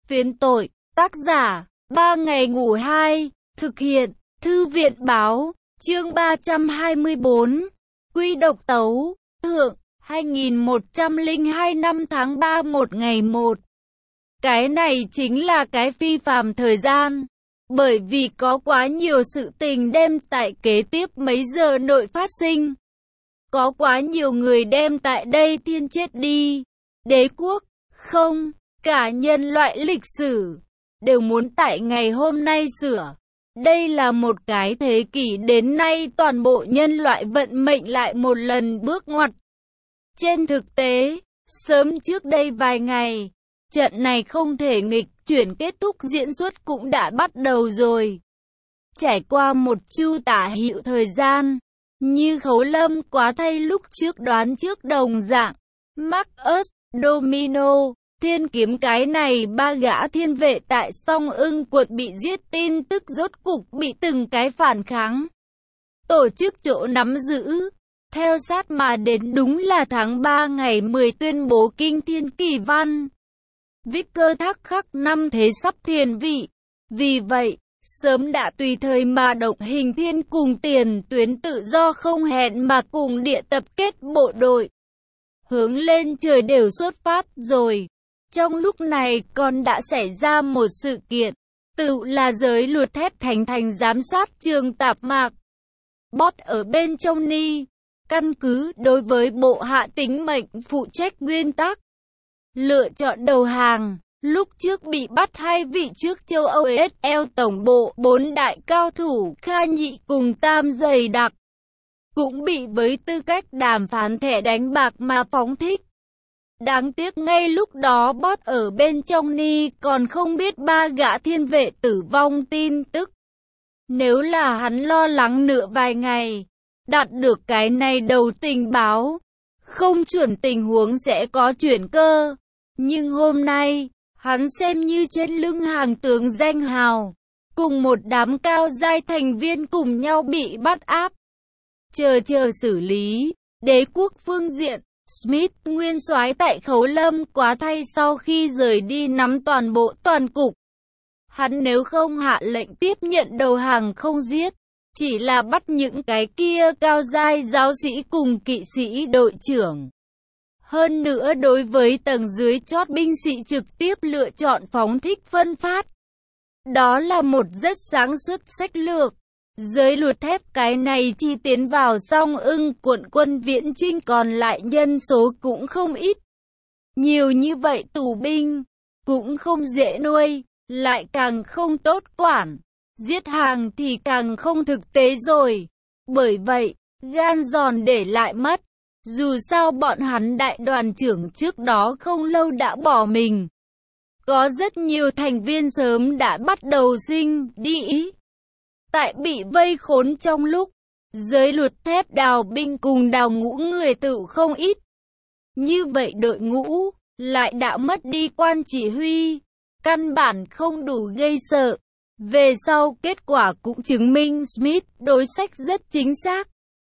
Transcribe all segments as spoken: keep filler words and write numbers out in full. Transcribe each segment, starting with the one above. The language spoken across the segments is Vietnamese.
Phiến tội, tác giả, ba ngày ngủ hai, thực hiện, Thư viện báo, chương ba trăm hai mươi bốn, Quy độc tấu, thượng, hai nghìn một trăm lẻ hai năm tháng ba một ngày một. Cái này chính là cái phi phàm thời gian, bởi vì có quá nhiều sự tình đem tại kế tiếp mấy giờ nội phát sinh. Có quá nhiều người đem tại đây thiên chết đi, đế quốc, không, cả nhân loại lịch sử, đều muốn tại ngày hôm nay sửa. Đây là một cái thế kỷ đến nay toàn bộ nhân loại vận mệnh lại một lần bước ngoặt. Trên thực tế, sớm trước đây vài ngày, trận này không thể nghịch chuyển kết thúc diễn xuất cũng đã bắt đầu rồi. Trải qua một chu tả hữu thời gian, như Khấu Lâm quá thay lúc trước đoán trước đồng dạng, Marcus, Domino, Thiên Kiếm cái này ba gã thiên vệ tại Song Ưng quận bị giết tin tức rốt cục bị từng cái phản kháng tổ chức chỗ nắm giữ. Theo sát mà đến đúng là tháng ba ngày mười tuyên bố kinh thiên kỳ văn. Victor thắc khắc năm thế sắp thiền vị. Vì vậy, sớm đã tùy thời mà động hình thiên cùng tiền tuyến tự do không hẹn mà cùng địa tập kết bộ đội. Hướng lên trời đều xuất phát rồi. Trong lúc này còn đã xảy ra một sự kiện, tự là giới luật thép thành thành giám sát trường tạp mạc. Bot ở bên trong ni, căn cứ đối với bộ hạ tính mệnh phụ trách nguyên tắc. Lựa chọn đầu hàng, lúc trước bị bắt hai vị trước châu Âu ét lờ tổng bộ bốn đại cao thủ Kha Nhị cùng Tam dày đặc. Cũng bị với tư cách đàm phán thẻ đánh bạc mà phóng thích. Đáng tiếc ngay lúc đó Bot ở bên trong ni còn không biết ba gã thiên vệ tử vong tin tức. Nếu là hắn lo lắng nửa vài ngày, đạt được cái này đầu tình báo, không chuẩn tình huống sẽ có chuyển cơ. Nhưng hôm nay, hắn xem như trên lưng hàng tướng danh hào, cùng một đám cao giai thành viên cùng nhau bị bắt áp. Chờ chờ xử lý, đế quốc phương diện. Smith, nguyên soái tại Khấu Lâm quá thay sau khi rời đi nắm toàn bộ toàn cục. Hắn nếu không hạ lệnh tiếp nhận đầu hàng không giết, chỉ là bắt những cái kia cao giai giáo sĩ cùng kỵ sĩ đội trưởng. Hơn nữa đối với tầng dưới chót binh sĩ trực tiếp lựa chọn phóng thích phân phát. Đó là một rất sáng suốt sách lược. Giới luật thép cái này chi tiến vào Song Ưng quận quân viễn chinh còn lại nhân số cũng không ít. Nhiều như vậy tù binh, cũng không dễ nuôi, lại càng không tốt quản. Giết hàng thì càng không thực tế rồi. Bởi vậy, gan giòn để lại mất. Dù sao bọn hắn đại đoàn trưởng trước đó không lâu đã bỏ mình. Có rất nhiều thành viên sớm đã bắt đầu sinh đi. Tại bị vây khốn trong lúc, giới luật thép đào binh cùng đào ngũ người tự không ít. Như vậy đội ngũ, lại đã mất đi quan chỉ huy, căn bản không đủ gây sợ. Về sau kết quả cũng chứng minh Smith đối sách rất chính xác.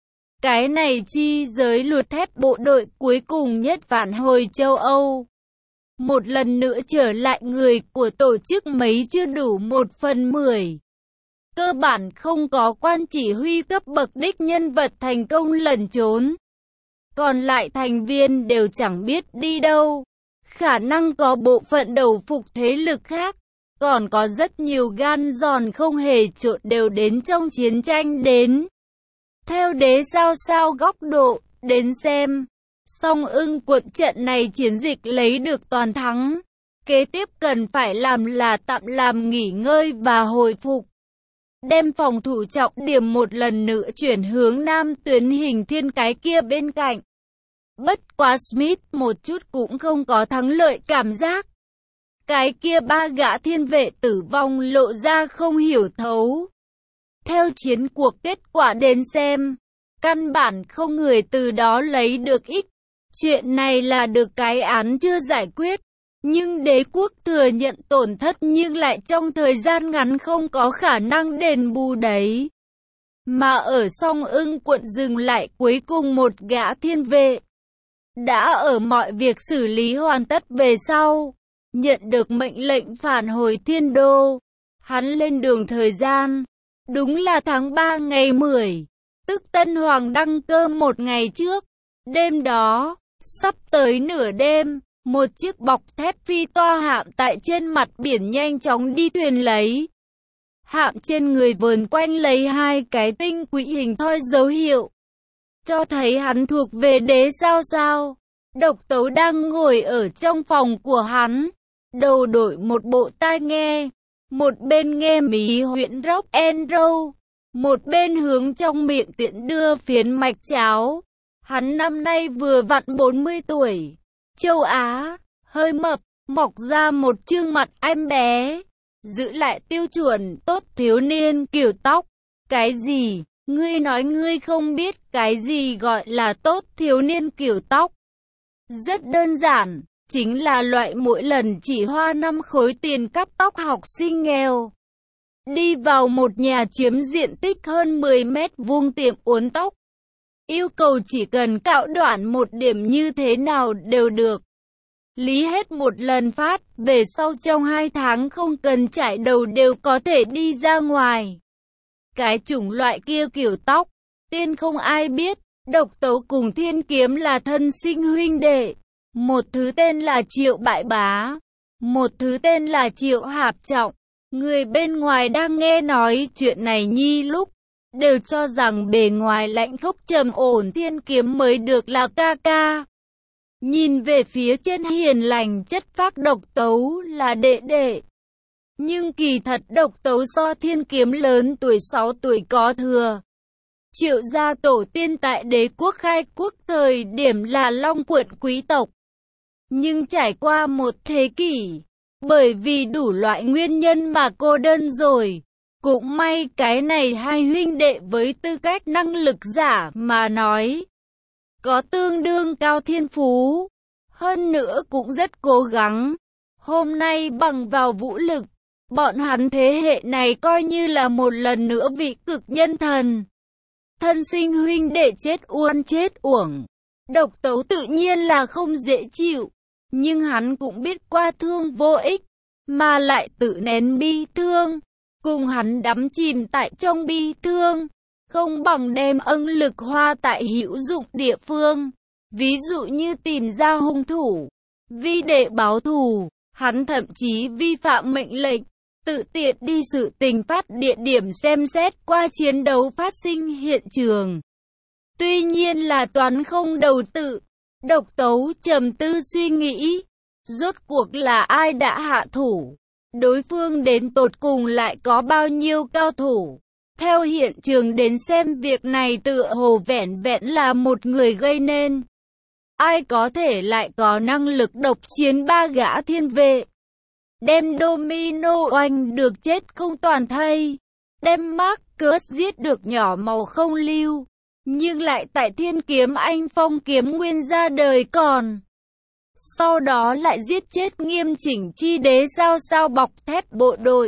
Cái này chi giới luật thép bộ đội cuối cùng nhất phản hồi châu Âu. Một lần nữa trở lại người của tổ chức mấy chưa đủ một phần mười. Cơ bản không có quan chỉ huy cấp bậc đích nhân vật thành công lẩn trốn. Còn lại thành viên đều chẳng biết đi đâu. Khả năng có bộ phận đầu phục thế lực khác. Còn có rất nhiều gan giòn không hề trộn đều đến trong chiến tranh đến. Theo đế sao sao góc độ, đến xem. Song Ưng quận trận này chiến dịch lấy được toàn thắng. Kế tiếp cần phải làm là tạm làm nghỉ ngơi và hồi phục. Đem phòng thủ trọng điểm một lần nữa chuyển hướng nam tuyến hình thiên cái kia bên cạnh. Bất quá Smith một chút cũng không có thắng lợi cảm giác. Cái kia ba gã thiên vệ tử vong lộ ra không hiểu thấu. Theo chiến cuộc kết quả đến xem, căn bản không người từ đó lấy được ích. Chuyện này là được cái án chưa giải quyết. Nhưng đế quốc thừa nhận tổn thất nhưng lại trong thời gian ngắn không có khả năng đền bù đấy. Mà ở Song Ưng quận dừng lại cuối cùng một gã thiên vệ. Đã ở mọi việc xử lý hoàn tất về sau. nhận được mệnh lệnh phản hồi thiên đô. Hắn lên đường thời gian, đúng là tháng ba ngày mười, tức Tân Hoàng đăng cơ một ngày trước. Đêm đó, sắp tới nửa đêm, một chiếc bọc thép phi to hạm tại trên mặt biển nhanh chóng đi thuyền lấy. Hạm trên người vờn quanh lấy hai cái tinh quỹ hình thoi dấu hiệu, cho thấy hắn thuộc về đế sao sao. Độc Tấu đang ngồi ở trong phòng của hắn, đầu đội một bộ tai nghe, một bên nghe mí huyện rock and roll, một bên hướng trong miệng tiện đưa phiến mạch cháo. Hắn năm nay vừa vặn bốn mươi tuổi, châu Á, hơi mập, mọc ra một trương mặt em bé, giữ lại tiêu chuẩn tốt thiếu niên kiểu tóc. Cái gì? Ngươi nói ngươi không biết cái gì gọi là tốt thiếu niên kiểu tóc? Rất đơn giản, chính là loại mỗi lần chỉ hoa năm khối tiền cắt tóc học sinh nghèo. Đi vào một nhà chiếm diện tích hơn mười mét vuông tiệm uốn tóc. Yêu cầu chỉ cần cạo đoạn một điểm như thế nào đều được. Lý hết một lần phát, về sau trong hai tháng không cần chải đầu đều có thể đi ra ngoài. Cái chủng loại kia kiểu tóc, tiên không ai biết. Độc Tấu cùng Thiên Kiếm là thân sinh huynh đệ. Một thứ tên là Triệu Bại Bá, một thứ tên là Triệu Hạp Trọng. Người bên ngoài đang nghe nói chuyện này nhi lúc, đều cho rằng bề ngoài lạnh khốc trầm ổn Thiên Kiếm mới được là ca ca. Nhìn về phía trên hiền lành chất phác Độc Tấu là đệ đệ. Nhưng kỳ thật Độc Tấu so Thiên Kiếm lớn tuổi sáu tuổi có thừa. Triệu gia tổ tiên tại đế quốc khai quốc thời điểm là Long Quận quý tộc. Nhưng trải qua một thế kỷ, bởi vì đủ loại nguyên nhân mà cô đơn rồi. Cũng may cái này hai huynh đệ với tư cách năng lực giả mà nói, có tương đương cao thiên phú, hơn nữa cũng rất cố gắng. Hôm nay bằng vào vũ lực, bọn hắn thế hệ này coi như là một lần nữa vị cực nhân thần. Thân sinh huynh đệ chết oan chết uổng. Độc Tấu tự nhiên là không dễ chịu, nhưng hắn cũng biết qua thương vô ích, mà lại tự nén bi thương. Cùng hắn đắm chìm tại trong bi thương, không bằng đem ân lực hoa tại hữu dụng địa phương. Ví dụ như tìm ra hung thủ, vì để báo thù, hắn thậm chí vi phạm mệnh lệnh, tự tiện đi sự tình phát địa điểm xem xét qua chiến đấu phát sinh hiện trường. Tuy nhiên là toán không đầu tự. Độc Tấu trầm tư suy nghĩ, rốt cuộc là ai đã hạ thủ, đối phương đến tột cùng lại có bao nhiêu cao thủ. Theo hiện trường đến xem việc này tựa hồ vẻn vẹn là một người gây nên. Ai có thể lại có năng lực độc chiến ba gã thiên vệ, đem Domino oanh được chết không toàn thây, đem Marcus giết được nhỏ màu không lưu, nhưng lại tại Thiên Kiếm Anh Phong kiếm nguyên ra đời còn. Sau đó lại giết chết nghiêm chỉnh chi đế sao sao bọc thép bộ đội.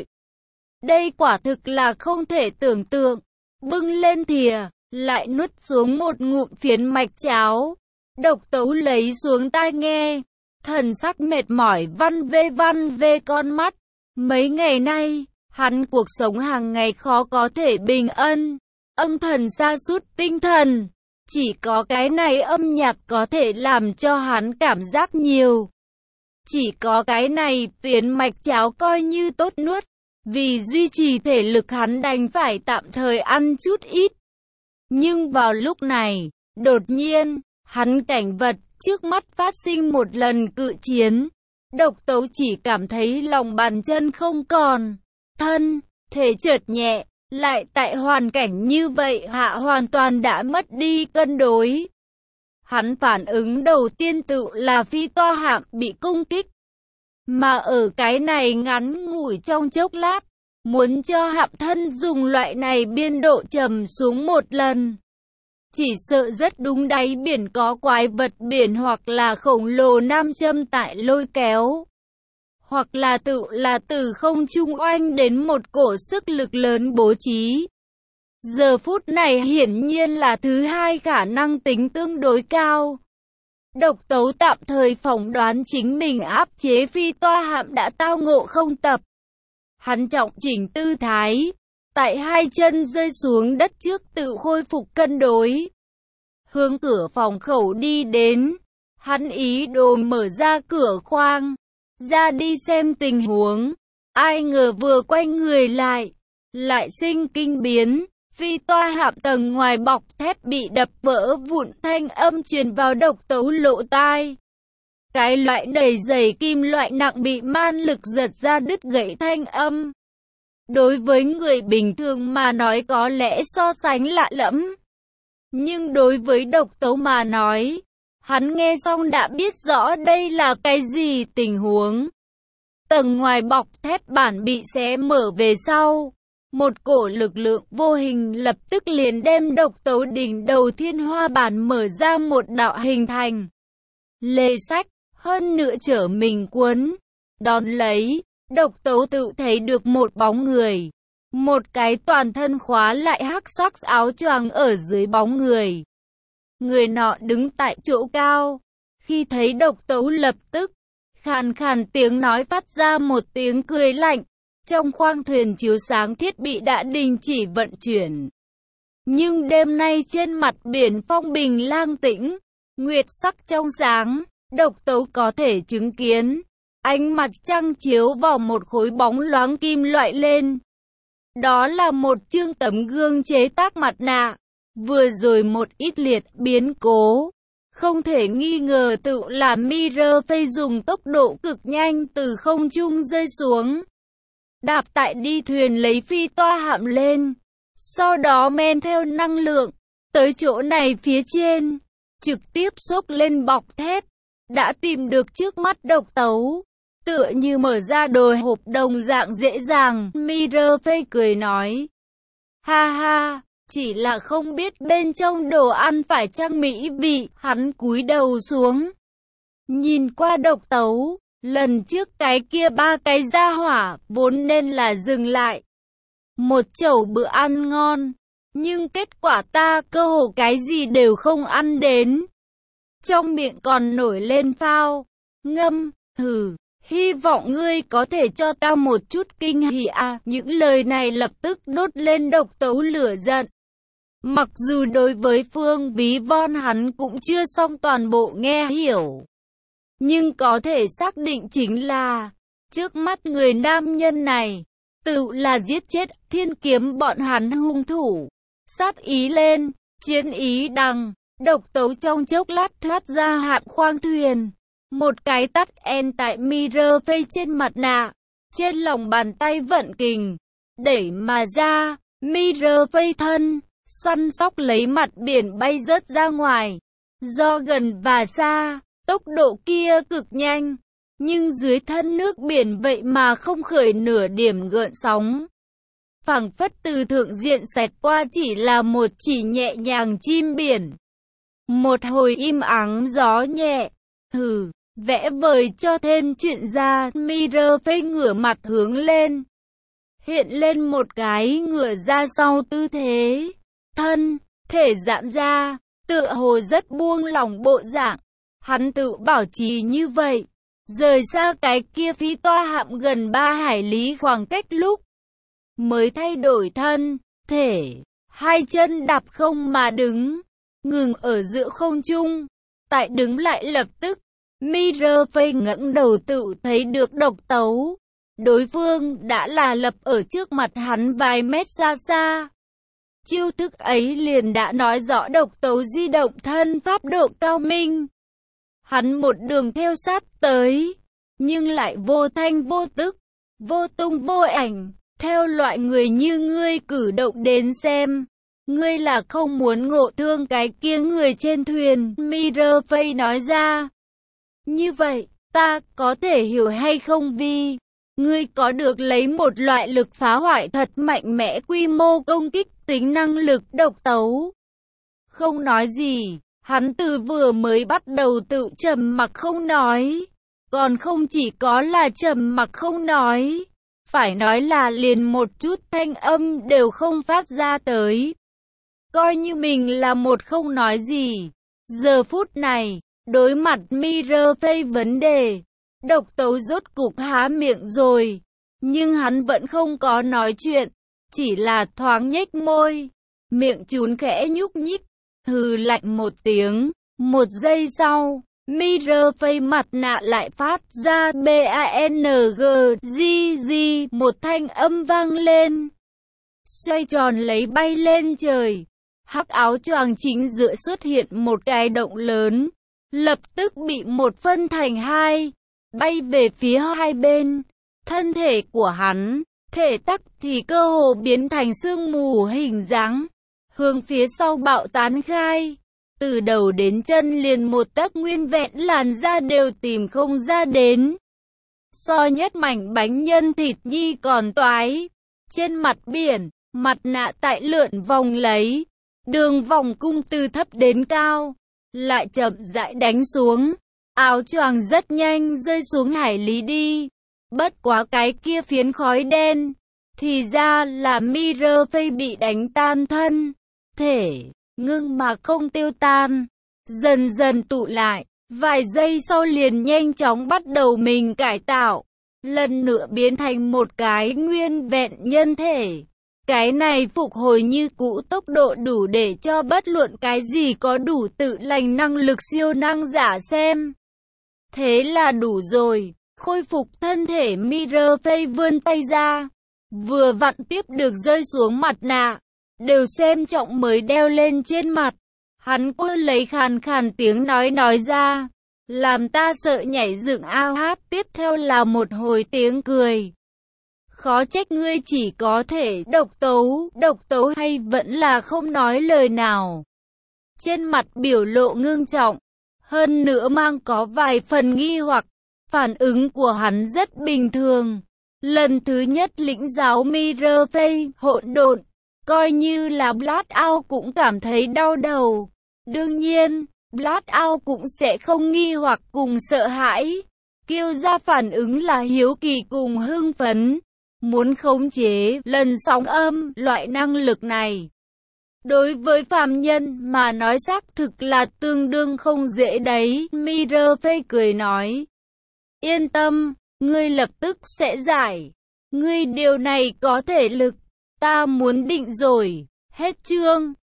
Đây quả thực là không thể tưởng tượng. Bưng lên thìa, lại nuốt xuống một ngụm phiến mạch cháo. Độc Tấu lấy xuống tai nghe, thần sắc mệt mỏi văn vê văn vê con mắt. Mấy ngày nay, hắn cuộc sống hàng ngày khó có thể bình ân, âm thần sa sút tinh thần. Chỉ có cái này âm nhạc có thể làm cho hắn cảm giác nhiều. Chỉ có cái này phiến mạch cháo coi như tốt nuốt. Vì duy trì thể lực hắn đành phải tạm thời ăn chút ít. Nhưng vào lúc này, đột nhiên, hắn cảnh vật trước mắt phát sinh một lần cự chiến. Độc Tấu chỉ cảm thấy lòng bàn chân không còn, thân, thể trượt nhẹ, lại tại hoàn cảnh như vậy hạ hoàn toàn đã mất đi cân đối. Hắn phản ứng đầu tiên tự là phi toa hạm bị công kích. Mà ở cái này ngắn ngủi trong chốc lát, muốn cho hạm thân dùng loại này biên độ trầm xuống một lần. Chỉ sợ rất đúng đáy biển có quái vật biển hoặc là khổng lồ nam châm tại lôi kéo. Hoặc là tự là từ không trung oanh đến một cổ sức lực lớn bố trí. Giờ phút này hiển nhiên là thứ hai khả năng tính tương đối cao. Độc Tấu tạm thời phỏng đoán chính mình áp chế phi toa hạm đã tao ngộ không tập. Hắn trọng chỉnh tư thái, tại hai chân rơi xuống đất trước tự khôi phục cân đối. Hướng cửa phòng khẩu đi đến, hắn ý đồ mở ra cửa khoang, ra đi xem tình huống. Ai ngờ vừa quay người lại, lại sinh kinh biến. Phi toa hạm tầng ngoài bọc thép bị đập vỡ vụn, thanh âm truyền vào Độc Tấu lỗ tai. Cái loại đầy dày kim loại nặng bị man lực giật ra đứt gãy thanh âm. Đối với người bình thường mà nói có lẽ so sánh lạ lẫm. Nhưng đối với Độc Tấu mà nói, hắn nghe xong đã biết rõ đây là cái gì tình huống. Tầng ngoài bọc thép bản bị xé mở về sau. Một cổ lực lượng vô hình lập tức liền đem Độc Tấu đỉnh đầu thiên hoa bản mở ra một đạo hình thành lề sách, hơn nữa chở mình cuốn. Đón lấy, Độc Tấu tự thấy được một bóng người. Một cái toàn thân khóa lại hắc sắc áo choàng ở dưới bóng người. Người nọ đứng tại chỗ cao. Khi thấy Độc Tấu lập tức, khàn khàn tiếng nói phát ra một tiếng cười lạnh. Trong khoang thuyền chiếu sáng thiết bị đã đình chỉ vận chuyển. Nhưng đêm nay trên mặt biển phong bình lang tĩnh, nguyệt sắc trong sáng, Độc Tấu có thể chứng kiến. Ánh mặt trăng chiếu vào một khối bóng loáng kim loại lên. Đó là một chương tấm gương chế tác mặt nạ. Vừa rồi một ít liệt biến cố. Không thể nghi ngờ tự là Mirror dùng tốc độ cực nhanh từ không trung rơi xuống. Đạp tại đi thuyền lấy phi toa hạm lên. Sau đó men theo năng lượng. Tới chỗ này phía trên. Trực tiếp xốc lên bọc thép. Đã tìm được trước mắt Độc Tấu. Tựa như mở ra đồ hộp đồng dạng dễ dàng. Mirror cười nói. Ha ha, chỉ là không biết bên trong đồ ăn phải chăng mỹ vị. Hắn cúi đầu xuống. Nhìn qua Độc Tấu. Lần trước cái kia ba cái gia hỏa vốn nên là dừng lại. Một chầu bữa ăn ngon. Nhưng kết quả ta cơ hồ cái gì đều không ăn đến. Trong miệng còn nổi lên phao. Ngâm, hừ. Hy vọng ngươi có thể cho ta một chút kinh hỉ à. Những lời này lập tức đốt lên Độc Tấu lửa giận. Mặc dù đối với Phương Ví Von hắn cũng chưa xong toàn bộ nghe hiểu. Nhưng có thể xác định chính là, trước mắt người nam nhân này, tự là giết chết Thiên Kiếm bọn hắn hung thủ. Sát ý lên, chiến ý đằng, Độc Tấu trong chốc lát thoát ra hạm khoang thuyền. Một cái tắt en tại Mirror trên mặt nạ, trên lòng bàn tay vận kình, đẩy mà ra, Mirror thân, săn sóc lấy mặt biển bay rớt ra ngoài. Do gần và xa, tốc độ kia cực nhanh, nhưng dưới thân nước biển vậy mà không khởi nửa điểm gợn sóng. Phảng phất từ thượng diện xẹt qua chỉ là một chỉ nhẹ nhàng chim biển. Một hồi im ắng gió nhẹ, hừ, vẽ vời cho thêm chuyện ra. Mirror phê ngửa mặt hướng lên, hiện lên một cái ngửa ra sau tư thế, thân, thể giãn ra, tựa hồ rất buông lỏng bộ dạng. Hắn tự bảo trì như vậy, rời xa cái kia phi toa hạm gần ba hải lý khoảng cách lúc mới thay đổi thân, thể, hai chân đạp không mà đứng, ngừng ở giữa không trung. Tại đứng lại lập tức, Mirror ngẩng đầu tự thấy được Độc Tấu. Đối phương đã là lập ở trước mặt hắn vài mét xa xa. Chiêu thức ấy liền đã nói rõ Độc Tấu di động thân pháp độ cao minh. Hắn một đường theo sát tới, nhưng lại vô thanh vô tức, vô tung vô ảnh. Theo loại người như ngươi cử động đến xem, ngươi là không muốn ngộ thương cái kia người trên thuyền. Mirror nói ra. Như vậy, ta có thể hiểu hay không Vi? Ngươi có được lấy một loại lực phá hoại thật mạnh mẽ quy mô công kích tính năng lực. Độc Tấu không nói gì. Hắn từ vừa mới bắt đầu tự trầm mặc không nói. Còn không chỉ có là trầm mặc không nói, phải nói là liền một chút thanh âm đều không phát ra tới. Coi như mình là một không nói gì. Giờ phút này, Đối mặt Mirror vấn đề, độc tấu rốt cục há miệng rồi, nhưng hắn vẫn không có nói chuyện, chỉ là thoáng nhếch môi, miệng chún khẽ nhúc nhích, hừ lạnh một tiếng. Một giây sau, Mirror mặt nạ lại phát ra bang gg, một thanh âm vang lên. Xoay tròn lấy bay lên trời, hắc áo choàng chính giữa xuất hiện một cái động lớn, lập tức bị một phân thành hai, bay về phía hai bên. Thân thể của hắn, thể tắc thì cơ hồ biến thành sương mù hình dáng, hướng phía sau bạo tán khai. Từ đầu đến chân liền một tấc nguyên vẹn làn da đều tìm không ra đến. So nhất mảnh bánh nhân thịt nhi còn toái. Trên mặt biển, mặt nạ tại lượn vòng lấy, đường vòng cung từ thấp đến cao, lại chậm rãi đánh xuống. Áo choàng rất nhanh rơi xuống hải lý đi. Bất quá cái kia phiến khói đen, thì ra là Mirror bị đánh tan thân thể, ngưng mà không tiêu tan, dần dần tụ lại, vài giây sau liền nhanh chóng bắt đầu mình cải tạo, lần nữa biến thành một cái nguyên vẹn nhân thể. Cái này phục hồi như cũ tốc độ đủ để cho bất luận cái gì có đủ tự lành năng lực siêu năng giả xem. Thế là đủ rồi, khôi phục thân thể. Mirror vươn tay ra, vừa vặn tiếp được rơi xuống mặt nạ, đều xem trọng mới đeo lên trên mặt. Hắn cô lấy khàn khàn tiếng nói nói ra, làm ta sợ nhảy dựng ao hát. Tiếp theo là một hồi tiếng cười. Khó trách ngươi chỉ có thể độc tấu, độc tấu hay vẫn là không nói lời nào. Trên mặt biểu lộ ngưng trọng, hơn nữa mang có vài phần nghi hoặc. Phản ứng của hắn rất bình thường. Lần thứ nhất lĩnh giáo Mirror hỗn độn, coi như là Blackout cũng cảm thấy đau đầu. Đương nhiên, Blackout cũng sẽ không nghi hoặc cùng sợ hãi. Kêu ra phản ứng là hiếu kỳ cùng hưng phấn. Muốn khống chế lần sóng âm, loại năng lực này đối với phàm nhân mà nói xác thực là tương đương không dễ đấy. Mirror cười nói, yên tâm, ngươi lập tức sẽ giải. Ngươi điều này có thể lực, ta muốn định rồi. Hết chương.